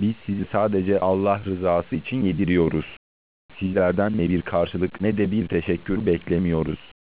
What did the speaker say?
Biz sizi sadece Allah rızası için yediriyoruz. Sizlerden ne bir karşılık ne de bir teşekkür beklemiyoruz.